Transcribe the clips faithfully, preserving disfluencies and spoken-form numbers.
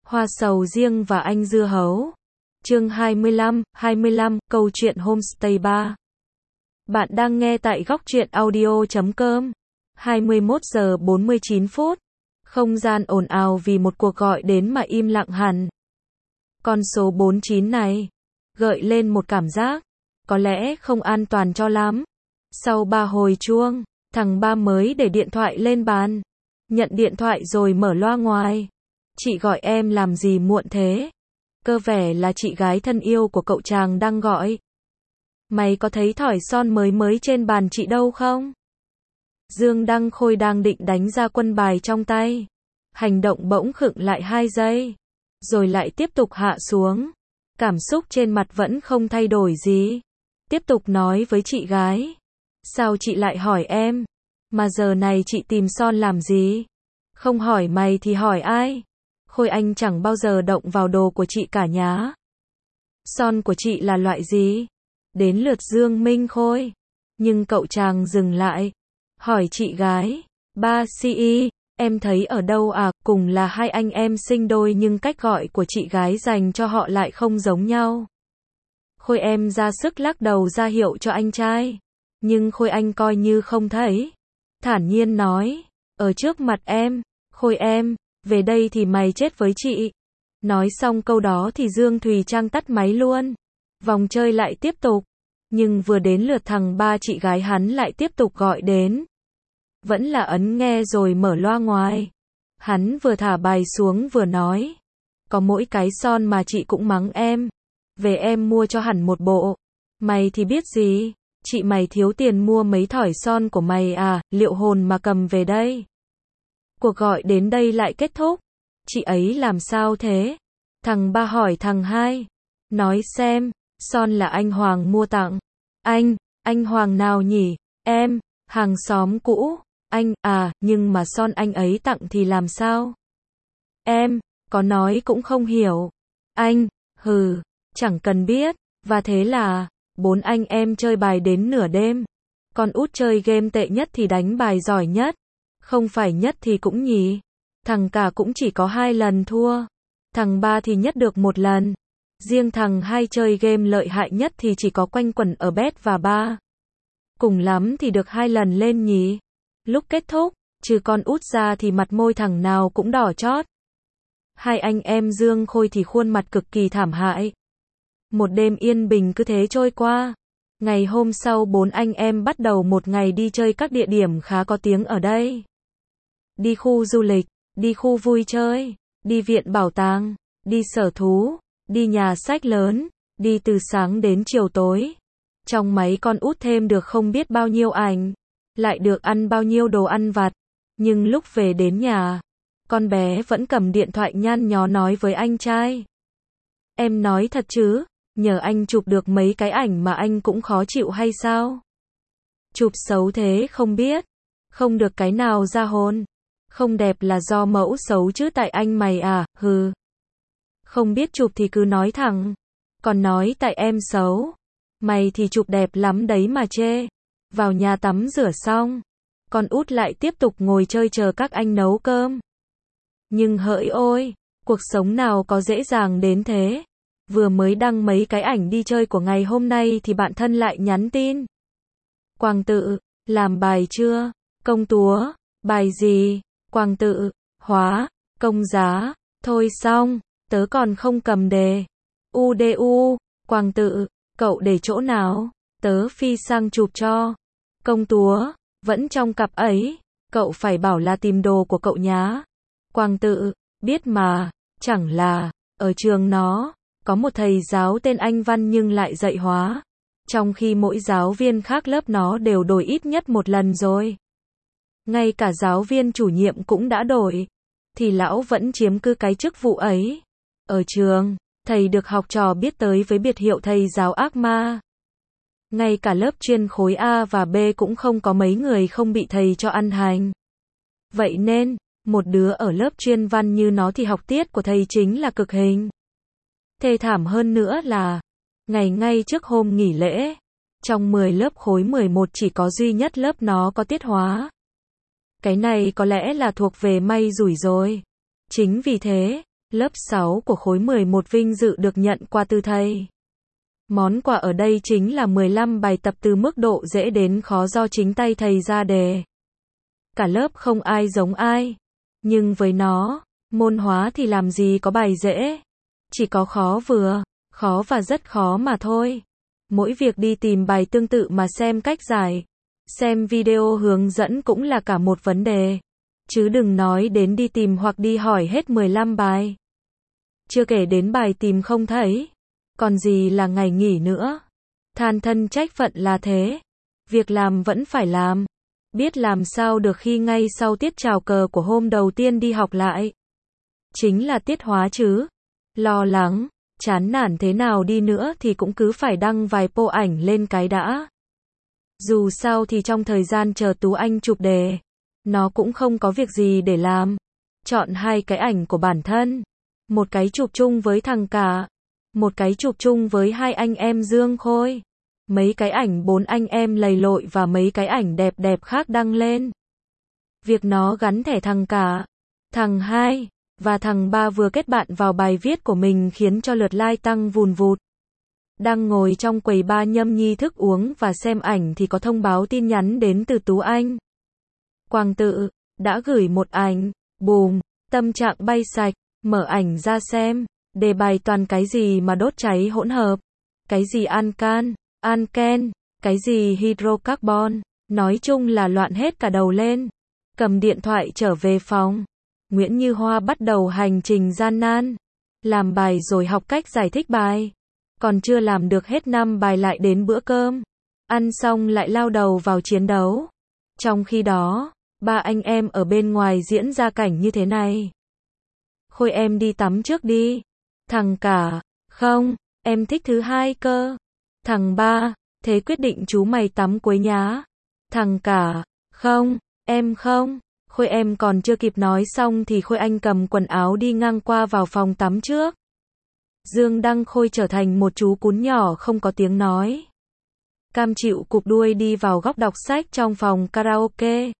Hoa sầu riêng và anh dưa hấu. Chương hai mươi lăm, hai mươi lăm, câu chuyện homestay ba. Bạn đang nghe tại góc truyện audio chấm com. hai mươi mốt giờ bốn mươi chín phút. Không gian ồn ào vì một cuộc gọi đến mà im lặng hẳn. Con số bốn mươi chín này gợi lên một cảm giác có lẽ không an toàn cho lắm. Sau ba hồi chuông, thằng ba mới để điện thoại lên bàn. Nhận điện thoại rồi mở loa ngoài. Chị gọi em làm gì muộn thế? Cơ vẻ là chị gái thân yêu của cậu chàng đang gọi. Mày có thấy thỏi son mới mới trên bàn chị đâu không? Dương Đăng Khôi đang định đánh ra quân bài trong tay. Hành động bỗng khựng lại hai giây. Rồi lại tiếp tục hạ xuống. Cảm xúc trên mặt vẫn không thay đổi gì. Tiếp tục nói với chị gái. Sao chị lại hỏi em? Mà giờ này chị tìm son làm gì? Không hỏi mày thì hỏi ai? Khôi anh chẳng bao giờ động vào đồ của chị cả nhá. Son của chị là loại gì? Đến lượt Dương Minh Khôi. Nhưng cậu chàng dừng lại. Hỏi chị gái. Ba xê e, em thấy ở đâu à? Cùng là hai anh em sinh đôi nhưng cách gọi của chị gái dành cho họ lại không giống nhau. Khôi em ra sức lắc đầu ra hiệu cho anh trai. Nhưng Khôi anh coi như không thấy. Thản nhiên nói. Ở trước mặt em. Khôi em. Về đây thì mày chết với chị. Nói xong câu đó thì Dương Thùy Trang tắt máy luôn. Vòng chơi lại tiếp tục. Nhưng vừa đến lượt thằng ba chị gái hắn lại tiếp tục gọi đến. Vẫn là ấn nghe rồi mở loa ngoài. Hắn vừa thả bài xuống vừa nói. Có mỗi cái son mà chị cũng mắng em. Về em mua cho hẳn một bộ. Mày thì biết gì. Chị mày thiếu tiền mua mấy thỏi son của mày à, liệu hồn mà cầm về đây. Cuộc gọi đến đây lại kết thúc. Chị ấy làm sao thế? Thằng ba hỏi thằng hai. Nói xem, son là anh Hoàng mua tặng. Anh, anh Hoàng nào nhỉ? Em, hàng xóm cũ. Anh, à, nhưng mà son anh ấy tặng thì làm sao? Em, có nói cũng không hiểu. Anh, hừ, chẳng cần biết. Và thế là, bốn anh em chơi bài đến nửa đêm. Con út chơi game tệ nhất thì đánh bài giỏi nhất. Không phải nhất thì cũng nhỉ. Thằng cả cũng chỉ có hai lần thua. Thằng ba thì nhất được một lần. Riêng thằng hai chơi game lợi hại nhất thì chỉ có quanh quẩn ở bet và ba. Cùng lắm thì được hai lần lên nhỉ. Lúc kết thúc, trừ con út ra thì mặt môi thằng nào cũng đỏ chót. Hai anh em Dương Khôi thì khuôn mặt cực kỳ thảm hại. Một đêm yên bình cứ thế trôi qua. Ngày hôm sau bốn anh em bắt đầu một ngày đi chơi các địa điểm khá có tiếng ở đây. Đi khu du lịch, đi khu vui chơi, đi viện bảo tàng, đi sở thú, đi nhà sách lớn, đi từ sáng đến chiều tối. Trong máy con út thêm được không biết bao nhiêu ảnh, lại được ăn bao nhiêu đồ ăn vặt. Nhưng lúc về đến nhà, con bé vẫn cầm điện thoại nhăn nhó nói với anh trai. Em nói thật chứ, nhờ anh chụp được mấy cái ảnh mà anh cũng khó chịu hay sao? Chụp xấu thế không biết, không được cái nào ra hồn. Không đẹp là do mẫu xấu chứ tại anh mày à, hừ. Không biết chụp thì cứ nói thẳng. Còn nói tại em xấu. Mày thì chụp đẹp lắm đấy mà chê. Vào nhà tắm rửa xong. Con út lại tiếp tục ngồi chơi chờ các anh nấu cơm. Nhưng hỡi ôi, cuộc sống nào có dễ dàng đến thế. Vừa mới đăng mấy cái ảnh đi chơi của ngày hôm nay thì bạn thân lại nhắn tin. Quang tự, làm bài chưa? Công túa, bài gì? Quang tự, hóa, công giá, thôi xong, tớ còn không cầm đề. u đê u, Quang tự, cậu để chỗ nào? Tớ phi sang chụp cho. Công túa, vẫn trong cặp ấy, cậu phải bảo là tìm đồ của cậu nhá. Quang tự, biết mà, chẳng là, ở trường nó, có một thầy giáo tên anh Văn nhưng lại dạy hóa. Trong khi mỗi giáo viên khác lớp nó đều đổi ít nhất một lần rồi. Ngay cả giáo viên chủ nhiệm cũng đã đổi. Thì lão vẫn chiếm cứ cái chức vụ ấy. Ở trường, thầy được học trò biết tới với biệt hiệu thầy giáo ác ma. Ngay cả lớp chuyên khối A và B cũng không có mấy người không bị thầy cho ăn hành. Vậy nên, một đứa ở lớp chuyên văn như nó thì học tiết của thầy chính là cực hình. Thê thảm hơn nữa là, ngày ngay trước hôm nghỉ lễ, trong mười lớp khối mười một chỉ có duy nhất lớp nó có tiết hóa. Cái này có lẽ là thuộc về may rủi rồi. Chính vì thế, Lớp sáu của khối mười một vinh dự được nhận qua từ thầy. Món quà ở đây chính là mười lăm bài tập từ mức độ dễ đến khó do chính tay thầy ra đề. Cả lớp không ai giống ai. Nhưng với nó, môn hóa thì làm gì có bài dễ. Chỉ có khó vừa, khó và rất khó mà thôi. Mỗi việc đi tìm bài tương tự mà xem cách giải, xem video hướng dẫn cũng là cả một vấn đề. Chứ đừng nói đến đi tìm hoặc đi hỏi hết mười lăm bài. Chưa kể đến bài tìm không thấy. Còn gì là ngày nghỉ nữa. Than thân trách phận là thế. Việc làm vẫn phải làm. Biết làm sao được khi ngay sau tiết chào cờ của hôm đầu tiên đi học lại. Chính là tiết hóa chứ. Lo lắng, chán nản thế nào đi nữa thì cũng cứ phải đăng vài bộ ảnh lên cái đã. Dù sao thì trong thời gian chờ Tú Anh chụp đề, nó cũng không có việc gì để làm. Chọn hai cái ảnh của bản thân. Một cái chụp chung với thằng Cả. Một cái chụp chung với hai anh em Dương Khôi. Mấy cái ảnh bốn anh em lầy lội và mấy cái ảnh đẹp đẹp khác đăng lên. Việc nó gắn thẻ thằng Cả, thằng Hai và thằng Ba vừa kết bạn vào bài viết của mình khiến cho lượt like tăng vùn vụt. Đang ngồi trong quầy bar nhâm nhi thức uống và xem ảnh thì có thông báo tin nhắn đến từ Tú Anh. Quang Tự đã gửi một ảnh. Bùm, tâm trạng bay sạch. Mở ảnh ra xem. Đề bài toàn cái gì mà đốt cháy hỗn hợp. Cái gì ancan, anken, cái gì hydrocarbon. Nói chung là loạn hết cả đầu lên. Cầm điện thoại trở về phòng. Nguyễn Như Hoa bắt đầu hành trình gian nan. Làm bài rồi học cách giải thích bài. Còn chưa làm được hết năm bài lại đến bữa cơm. Ăn xong lại lao đầu vào chiến đấu. Trong khi đó, ba anh em ở bên ngoài diễn ra cảnh như thế này. Khôi em đi tắm trước đi. Thằng Cả, không, em thích thứ hai cơ. Thằng Ba, thế quyết định chú mày tắm cuối nhá. Thằng Cả, không, em không. Khôi em còn chưa kịp nói xong thì Khôi Anh cầm quần áo đi ngang qua vào phòng tắm trước. Dương Đăng Khôi trở thành một chú cún nhỏ không có tiếng nói. Cam chịu cụp đuôi đi vào góc đọc sách trong phòng karaoke.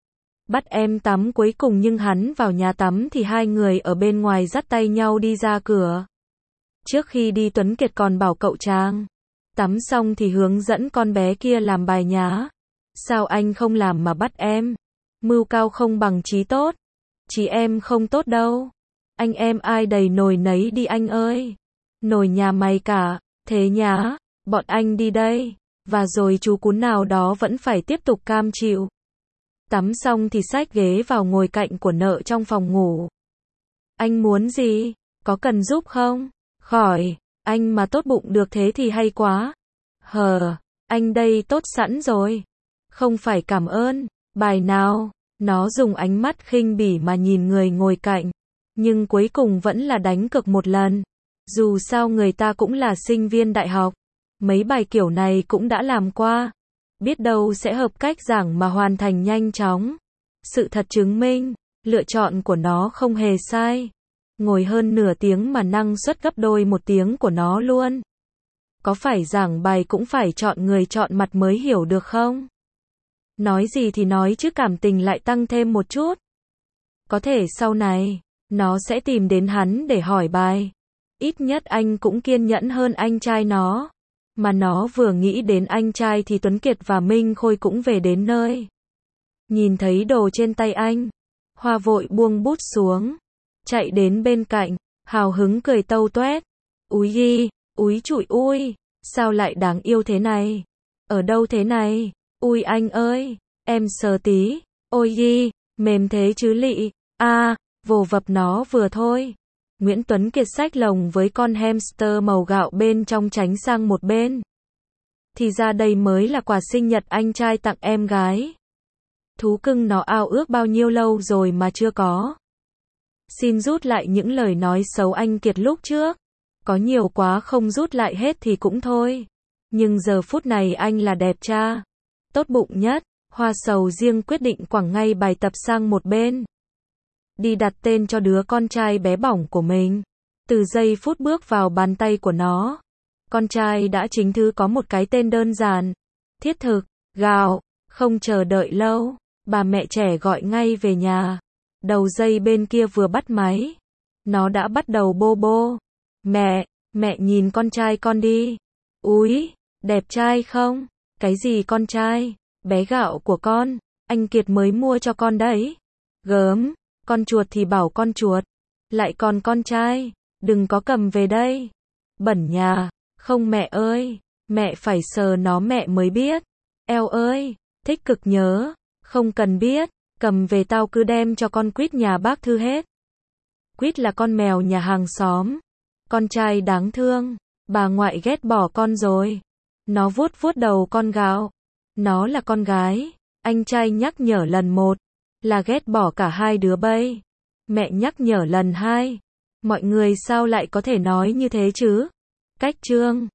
Bắt em tắm cuối cùng nhưng hắn vào nhà tắm thì hai người ở bên ngoài dắt tay nhau đi ra cửa. Trước khi đi Tuấn Kiệt còn bảo cậu Trang. Tắm xong thì hướng dẫn con bé kia làm bài nhá. Sao anh không làm mà bắt em? Mưu cao không bằng trí tốt. Trí em không tốt đâu. Anh em ai đầy nồi nấy đi anh ơi. Nồi nhà mày cả. Thế nhá. Bọn anh đi đây. Và rồi chú cún nào đó vẫn phải tiếp tục cam chịu. Tắm xong thì xách ghế vào ngồi cạnh của nợ trong phòng ngủ. Anh muốn gì? Có cần giúp không? Khỏi. Anh mà tốt bụng được thế thì hay quá. Hờ. Anh đây tốt sẵn rồi. Không phải cảm ơn. Bài nào? Nó dùng ánh mắt khinh bỉ mà nhìn người ngồi cạnh. Nhưng cuối cùng vẫn là đánh cược một lần. Dù sao người ta cũng là sinh viên đại học. Mấy bài kiểu này cũng đã làm qua. Biết đâu sẽ hợp cách giảng mà hoàn thành nhanh chóng. Sự thật chứng minh, lựa chọn của nó không hề sai. Ngồi hơn nửa tiếng mà năng suất gấp đôi một tiếng của nó luôn. Có phải giảng bài cũng phải chọn người chọn mặt mới hiểu được không? Nói gì thì nói chứ cảm tình lại tăng thêm một chút. Có thể sau này, nó sẽ tìm đến hắn để hỏi bài. Ít nhất anh cũng kiên nhẫn hơn anh trai nó. Mà nó vừa nghĩ đến anh trai thì Tuấn Kiệt và Minh Khôi cũng về đến nơi. Nhìn thấy đồ trên tay anh, Hoa vội buông bút xuống, chạy đến bên cạnh, hào hứng cười tâu toét. Úi gi, úi trụi ui, sao lại đáng yêu thế này? Ở đâu thế này? Ui anh ơi, em sờ tí, ôi gi, mềm thế chứ lị, a, à, vồ vập nó vừa thôi. Nguyễn Tuấn Kiệt xách lồng với con hamster màu gạo bên trong tránh sang một bên. Thì ra đây mới là quà sinh nhật anh trai tặng em gái. Thú cưng nó ao ước bao nhiêu lâu rồi mà chưa có. Xin rút lại những lời nói xấu anh Kiệt lúc trước. Có nhiều quá không rút lại hết thì cũng thôi. Nhưng giờ phút này anh là đẹp cha. Tốt bụng nhất. Hoa sầu riêng quyết định quẳng ngay bài tập sang một bên. Đi đặt tên cho đứa con trai bé bỏng của mình. Từ giây phút bước vào bàn tay của nó, con trai đã chính thức có một cái tên đơn giản, thiết thực, Gạo. Không chờ đợi lâu, bà mẹ trẻ gọi ngay về nhà. Đầu dây bên kia vừa bắt máy, Nó đã bắt đầu bô bô. Mẹ, mẹ nhìn con trai con đi. Úi, đẹp trai không? Cái gì con trai? Bé gạo của con, anh Kiệt mới mua cho con đấy. Gớm, con chuột thì bảo con chuột. Lại còn con trai, đừng có cầm về đây. Bẩn nhà, không mẹ ơi, mẹ phải sờ nó mẹ mới biết. Eo ơi, thích cực nhớ, không cần biết, cầm về tao cứ đem cho con Quýt nhà bác Thư hết. Quýt là con mèo nhà hàng xóm. Con trai đáng thương, bà ngoại ghét bỏ con rồi. Nó vuốt vuốt đầu con gạo. Nó là con gái, anh trai nhắc nhở lần một, là ghét bỏ cả hai đứa bây. Mẹ nhắc nhở lần hai. Mọi người sao lại có thể nói như thế chứ? Cách chương